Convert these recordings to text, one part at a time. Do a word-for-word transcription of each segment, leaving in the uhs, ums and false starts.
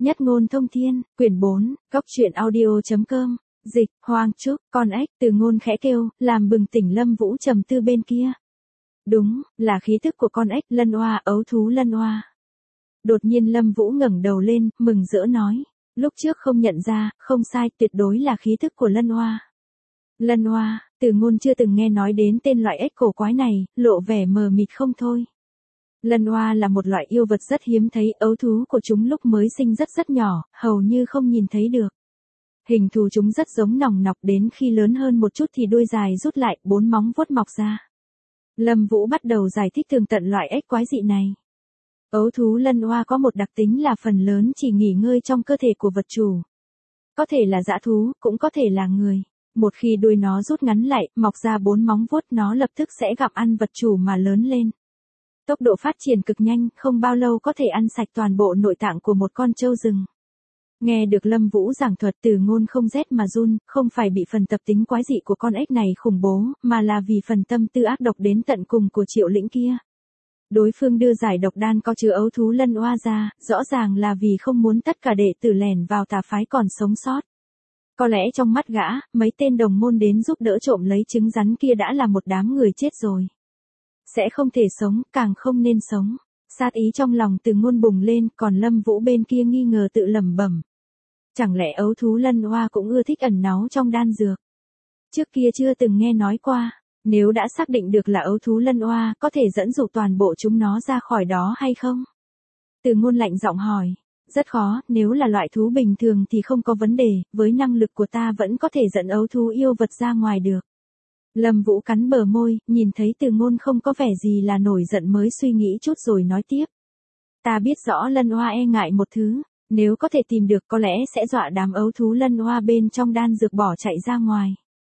Nhất ngôn thông thiên, quyển bốn, góc truyện audio.com, dịch, Hoàng Trúc, con ếch, Từ Ngôn khẽ kêu, làm bừng tỉnh Lâm Vũ trầm tư bên kia. Đúng, là khí tức của con ếch, lân oa, ấu thú lân oa. Đột nhiên Lâm Vũ ngẩng đầu lên, mừng rỡ nói, lúc trước không nhận ra, không sai, tuyệt đối là khí tức của lân oa. Lân oa, Từ Ngôn chưa từng nghe nói đến tên loại ếch cổ quái này, lộ vẻ mờ mịt không thôi. Lân oa là một loại yêu vật rất hiếm thấy, ấu thú của chúng lúc mới sinh rất rất nhỏ, hầu như không nhìn thấy được. Hình thù chúng rất giống nòng nọc, đến khi lớn hơn một chút thì đuôi dài rút lại, bốn móng vuốt mọc ra. Lâm Vũ bắt đầu giải thích tường tận loại ếch quái dị này. Ấu thú lân oa có một đặc tính là phần lớn chỉ nghỉ ngơi trong cơ thể của vật chủ. Có thể là dã thú, cũng có thể là người. Một khi đuôi nó rút ngắn lại, mọc ra bốn móng vuốt, nó lập tức sẽ gặm ăn vật chủ mà lớn lên. Tốc độ phát triển cực nhanh, không bao lâu có thể ăn sạch toàn bộ nội tạng của một con trâu rừng. Nghe được Lâm Vũ giảng thuật, Từ Ngôn không rét mà run, không phải bị phần tập tính quái dị của con ếch này khủng bố, mà là vì phần tâm tư ác độc đến tận cùng của Triệu Lĩnh kia. Đối phương đưa giải độc đan có chứa ấu thú lân oa ra, rõ ràng là vì không muốn tất cả đệ tử lẻn vào tà phái còn sống sót. Có lẽ trong mắt gã, mấy tên đồng môn đến giúp đỡ trộm lấy trứng rắn kia đã là một đám người chết rồi. Sẽ không thể sống, càng không nên sống. Sát ý trong lòng Từ Ngôn bùng lên, còn Lâm Vũ bên kia nghi ngờ tự lẩm bẩm. Chẳng lẽ ấu thú lân oa cũng ưa thích ẩn náu trong đan dược? Trước kia chưa từng nghe nói qua, nếu đã xác định được là ấu thú lân oa, có thể dẫn dụ toàn bộ chúng nó ra khỏi đó hay không? Từ Ngôn lạnh giọng hỏi. Rất khó, nếu là loại thú bình thường thì không có vấn đề, với năng lực của ta vẫn có thể dẫn ấu thú yêu vật ra ngoài được. Lâm Vũ cắn bờ môi, nhìn thấy Từ Ngôn không có vẻ gì là nổi giận mới suy nghĩ chút rồi nói tiếp. Ta biết rõ lân oa e ngại một thứ, nếu có thể tìm được có lẽ sẽ dọa đám ấu thú lân oa bên trong đan dược bỏ chạy ra ngoài.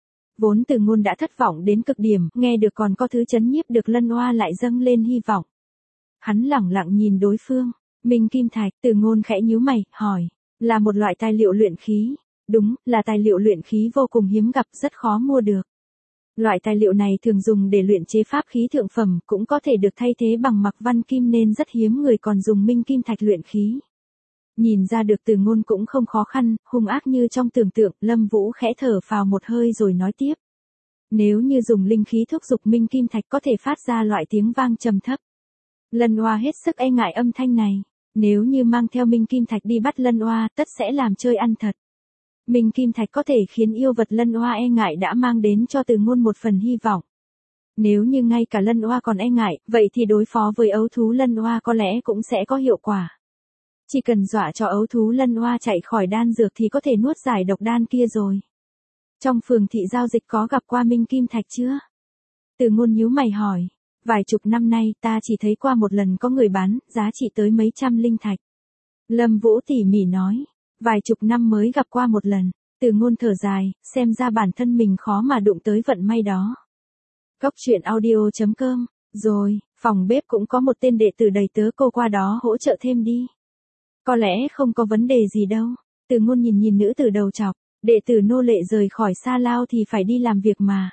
Vốn Từ Ngôn đã thất vọng đến cực điểm, nghe được còn có thứ chấn nhiếp được lân oa lại dâng lên hy vọng. Hắn lẳng lặng nhìn đối phương, Minh Kim Thạch, Từ Ngôn khẽ nhíu mày, hỏi, là một loại tài liệu luyện khí. Đúng, là tài liệu luyện khí vô cùng hiếm gặp, rất khó mua được. Loại tài liệu này thường dùng để luyện chế pháp khí thượng phẩm, cũng có thể được thay thế bằng mặc văn kim nên rất hiếm người còn dùng Minh Kim Thạch luyện khí. Nhìn ra được Từ Ngôn cũng không khó khăn, hung ác như trong tưởng tượng, Lâm Vũ khẽ thở phào một hơi rồi nói tiếp. Nếu như dùng linh khí thúc dục Minh Kim Thạch có thể phát ra loại tiếng vang trầm thấp. Lân oa hết sức e ngại âm thanh này, nếu như mang theo Minh Kim Thạch đi bắt lân oa, tất sẽ làm chơi ăn thật. Minh Kim Thạch có thể khiến yêu vật lân oa e ngại đã mang đến cho Từ Ngôn một phần hy vọng. Nếu như ngay cả lân oa còn e ngại, vậy thì đối phó với ấu thú lân oa có lẽ cũng sẽ có hiệu quả. Chỉ cần dọa cho ấu thú lân oa chạy khỏi đan dược thì có thể nuốt giải độc đan kia rồi. Trong phường thị giao dịch có gặp qua Minh Kim Thạch chưa? Từ Ngôn nhíu mày hỏi. Vài chục năm nay ta chỉ thấy qua một lần có người bán, giá trị tới mấy trăm linh thạch. Lâm Vũ tỉ mỉ nói. Vài chục năm mới gặp qua một lần. Từ Ngôn thở dài, xem ra bản thân mình khó mà đụng tới vận may đó. Góc truyện audio.com. Rồi, phòng bếp cũng có một tên đệ tử đầy tớ cô qua đó hỗ trợ thêm đi. Có lẽ không có vấn đề gì đâu. Từ Ngôn nhìn nhìn nữ tử đầu trọc, đệ tử nô lệ rời khỏi Sa Lao thì phải đi làm việc mà.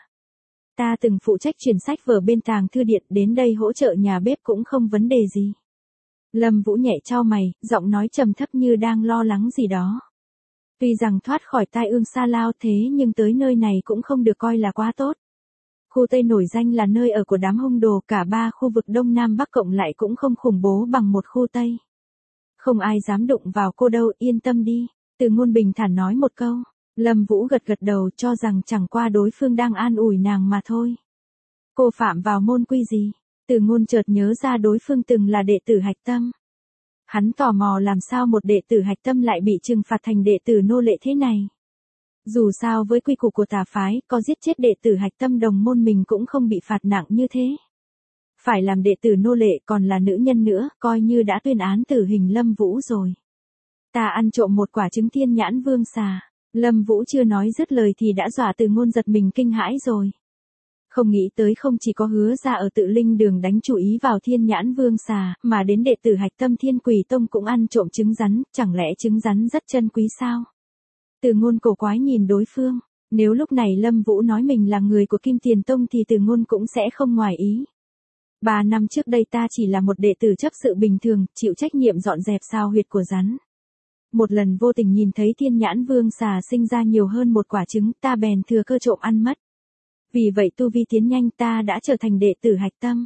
Ta từng phụ trách chuyển sách vở bên tàng thư điện, đến đây hỗ trợ nhà bếp cũng không vấn đề gì. Lâm Vũ nhẹ chau mày, giọng nói trầm thấp như đang lo lắng gì đó. Tuy rằng thoát khỏi tai ương Sa Lao thế nhưng tới nơi này cũng không được coi là quá tốt. Khu Tây nổi danh là nơi ở của đám hung đồ, cả ba khu vực Đông Nam Bắc cộng lại cũng không khủng bố bằng một khu Tây. Không ai dám đụng vào cô đâu, yên tâm đi. Từ Ngôn bình thản nói một câu. Lâm Vũ gật gật đầu cho rằng chẳng qua đối phương đang an ủi nàng mà thôi. Cô phạm vào môn quy gì? Từ Ngôn chợt nhớ ra đối phương từng là đệ tử Hạch Tâm. Hắn tò mò làm sao một đệ tử Hạch Tâm lại bị trừng phạt thành đệ tử nô lệ thế này. Dù sao với quy củ của tà phái, có giết chết đệ tử Hạch Tâm đồng môn mình cũng không bị phạt nặng như thế. Phải làm đệ tử nô lệ còn là nữ nhân nữa, coi như đã tuyên án tử hình Lâm Vũ rồi. Ta ăn trộm một quả trứng thiên nhãn vương xà. Lâm Vũ chưa nói dứt lời thì đã dọa Từ Ngôn giật mình kinh hãi rồi. Không nghĩ tới không chỉ có Hứa gia ở Tự Linh Đường đánh chú ý vào thiên nhãn vương xà, mà đến đệ tử Hạch Tâm Thiên Quỷ Tông cũng ăn trộm trứng rắn, chẳng lẽ trứng rắn rất chân quý sao? Từ Ngôn cổ quái nhìn đối phương, nếu lúc này Lâm Vũ nói mình là người của Kim Tiền Tông thì Từ Ngôn cũng sẽ không ngoài ý. Ba năm trước đây ta chỉ là một đệ tử chấp sự bình thường, chịu trách nhiệm dọn dẹp sao huyệt của rắn. một lần vô tình nhìn thấy thiên nhãn vương xà sinh ra nhiều hơn một quả trứng, ta bèn thừa cơ trộm ăn mất. Vì vậy tu vi tiến nhanh, ta đã trở thành đệ tử hạch tâm.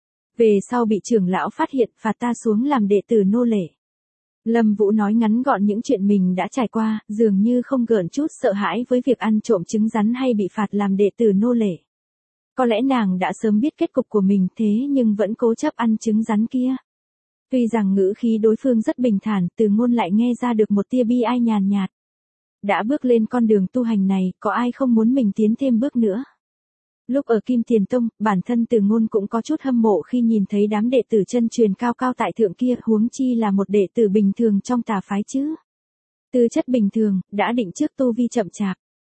Về sau bị trưởng lão phát hiện, phạt ta xuống làm đệ tử nô lệ. Lâm Vũ nói ngắn gọn những chuyện mình đã trải qua, dường như không gợn chút sợ hãi với việc ăn trộm trứng rắn hay bị phạt làm đệ tử nô lệ. Có lẽ nàng đã sớm biết kết cục của mình thế nhưng vẫn cố chấp ăn trứng rắn kia. Tuy rằng ngữ khí đối phương rất bình thản, Từ Ngôn lại nghe ra được một tia bi ai nhàn nhạt. Đã bước lên con đường tu hành này, có ai không muốn mình tiến thêm bước nữa. Lúc ở Kim Tiền Tông, bản thân Từ Ngôn cũng có chút hâm mộ khi nhìn thấy đám đệ tử chân truyền cao cao tại thượng kia, huống chi là một đệ tử bình thường trong tà phái chứ. Tư chất bình thường, đã định trước tu vi chậm chạp.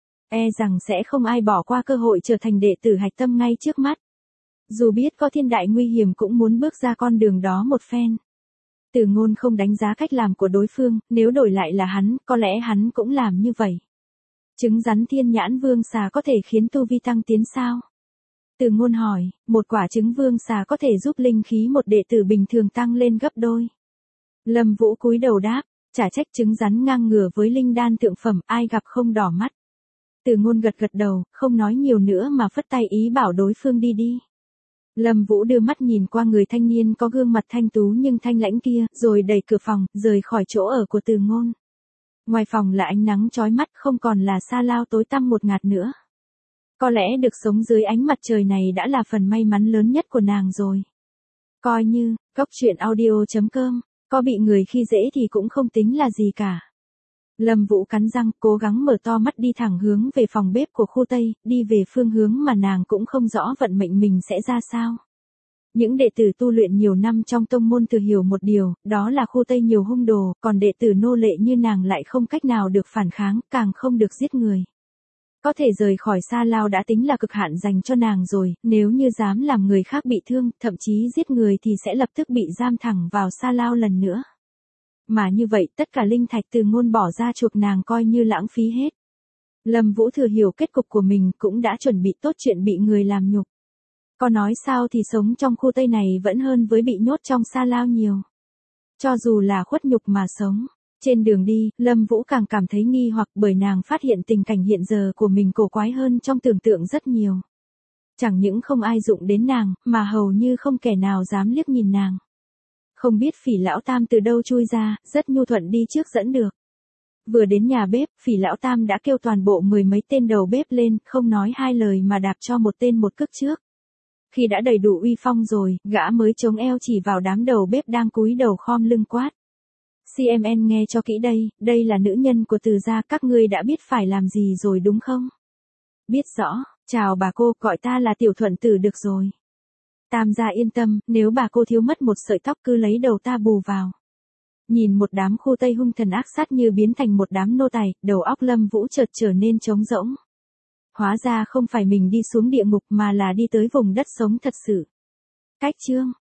E rằng sẽ không ai bỏ qua cơ hội trở thành đệ tử hạch tâm ngay trước mắt. Dù biết có thiên đại nguy hiểm cũng muốn bước ra con đường đó một phen. Từ Ngôn không đánh giá cách làm của đối phương, nếu đổi lại là hắn, có lẽ hắn cũng làm như vậy. Trứng rắn thiên nhãn vương xà có thể khiến tu vi tăng tiến sao? Từ Ngôn hỏi, một quả trứng vương xà có thể giúp linh khí một đệ tử bình thường tăng lên gấp đôi. Lâm Vũ cúi đầu đáp, chả trách trứng rắn ngang ngửa với linh đan thượng phẩm, ai gặp không đỏ mắt. Từ Ngôn gật gật đầu, không nói nhiều nữa mà phất tay ý bảo đối phương đi đi. Lâm Vũ đưa mắt nhìn qua người thanh niên có gương mặt thanh tú nhưng thanh lãnh kia, rồi đẩy cửa phòng, rời khỏi chỗ ở của Từ Ngôn. Ngoài phòng là ánh nắng chói mắt, không còn là sa lao tối tăm một ngạt nữa. Có lẽ được sống dưới ánh mặt trời này đã là phần may mắn lớn nhất của nàng rồi. Coi như, Góc Truyện Audio chấm com, có bị người khi dễ thì cũng không tính là gì cả. Lâm Vũ cắn răng, cố gắng mở to mắt đi thẳng hướng về phòng bếp của khu Tây, đi về phương hướng mà nàng cũng không rõ vận mệnh mình sẽ ra sao. Những đệ tử tu luyện nhiều năm trong tông môn thừa hiểu một điều, đó là khu Tây nhiều hung đồ, còn đệ tử nô lệ như nàng lại không cách nào được phản kháng, càng không được giết người. Có thể rời khỏi Sa Lao đã tính là cực hạn dành cho nàng rồi, nếu như dám làm người khác bị thương, thậm chí giết người thì sẽ lập tức bị giam thẳng vào Sa Lao lần nữa. Mà như vậy tất cả linh thạch Từ Ngôn bỏ ra chuộc nàng coi như lãng phí hết. Lâm Vũ thừa hiểu kết cục của mình, cũng đã chuẩn bị tốt chuyện bị người làm nhục. Có nói sao thì sống trong khu Tây này vẫn hơn với bị nhốt trong Sa Lao nhiều. Cho dù là khuất nhục mà sống. Trên đường đi, Lâm Vũ càng cảm thấy nghi hoặc bởi nàng phát hiện tình cảnh hiện giờ của mình cổ quái hơn trong tưởng tượng rất nhiều. Chẳng những không ai dụng đến nàng, mà hầu như không kẻ nào dám liếc nhìn nàng. Không biết Phỉ Lão Tam từ đâu chui ra, rất nhu thuận đi trước dẫn được. Vừa đến nhà bếp, Phỉ Lão Tam đã kêu toàn bộ mười mấy tên đầu bếp lên, không nói hai lời mà đạp cho một tên một cước trước. Khi đã đầy đủ uy phong rồi, gã mới chống eo chỉ vào đám đầu bếp đang cúi đầu khom lưng quát. xê em en nghe cho kỹ đây, đây là nữ nhân của Từ gia, các ngươi đã biết phải làm gì rồi đúng không? Biết rõ, chào bà cô, gọi ta là Tiểu Thuận Tử được rồi. Tam gia yên tâm, nếu bà cô thiếu mất một sợi tóc cứ lấy đầu ta bù vào. Nhìn một đám khu Tây hung thần ác sát như biến thành một đám nô tài, đầu óc Lâm Vũ chợt trở nên trống rỗng. Hóa ra không phải mình đi xuống địa ngục mà là đi tới vùng đất sống thật sự. Cách chương